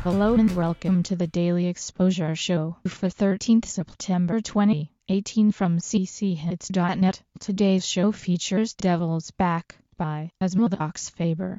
Hello and welcome to the Daily Exposure Show for 13th September 2018 from cchits.net. Today's show features Devil's Back by Asmodux Faber.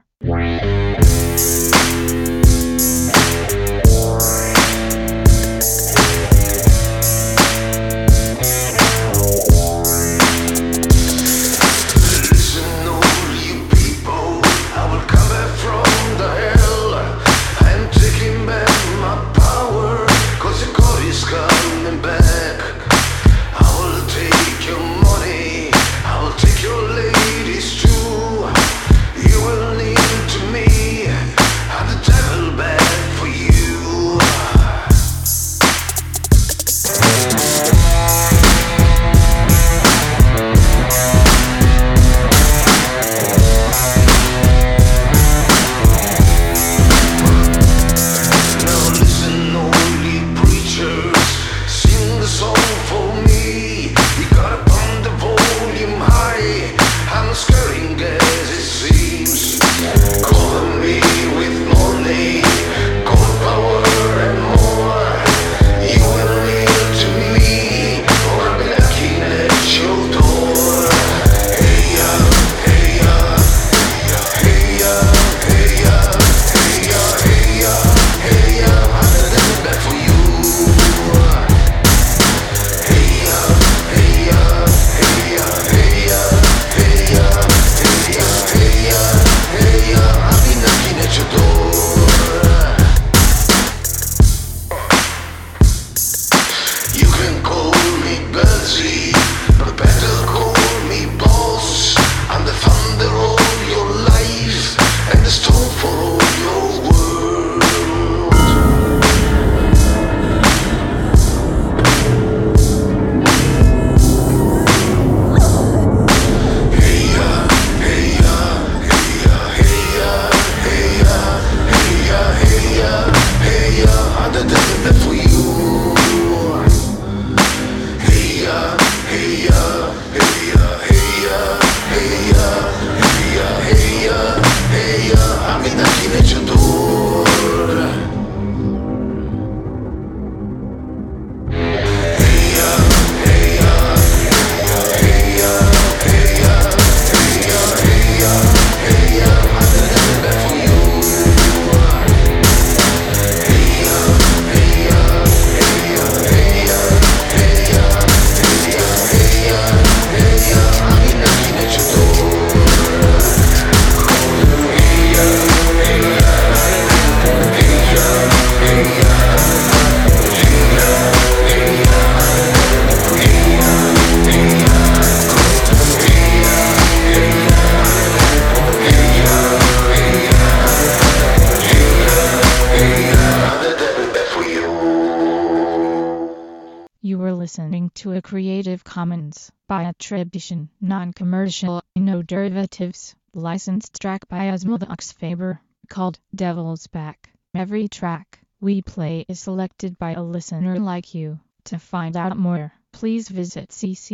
You were listening to a Creative Commons by attribution, non-commercial, no derivatives, licensed track by Asmodux Faber, called Devil's Back. Every track we play is selected by a listener like you. To find out more, please visit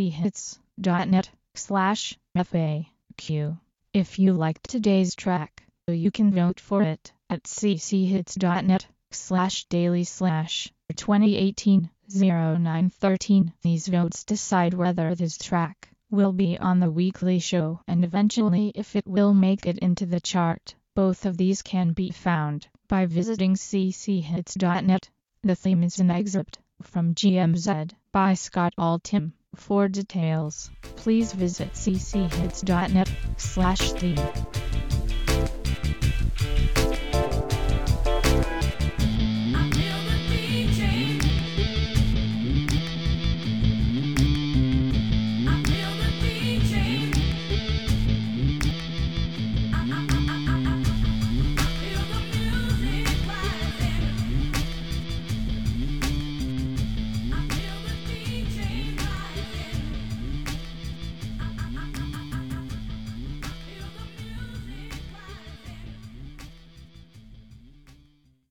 cchits.net/FAQ. If you liked today's track, you can vote for it at cchits.net/daily/2018-0913. These votes decide whether this track will be on the weekly show and eventually if it will make it into the chart. Both of these can be found by visiting cchits.net. The theme is an excerpt from GMZ by Scott Altham. For details, please visit cchits.net/theme.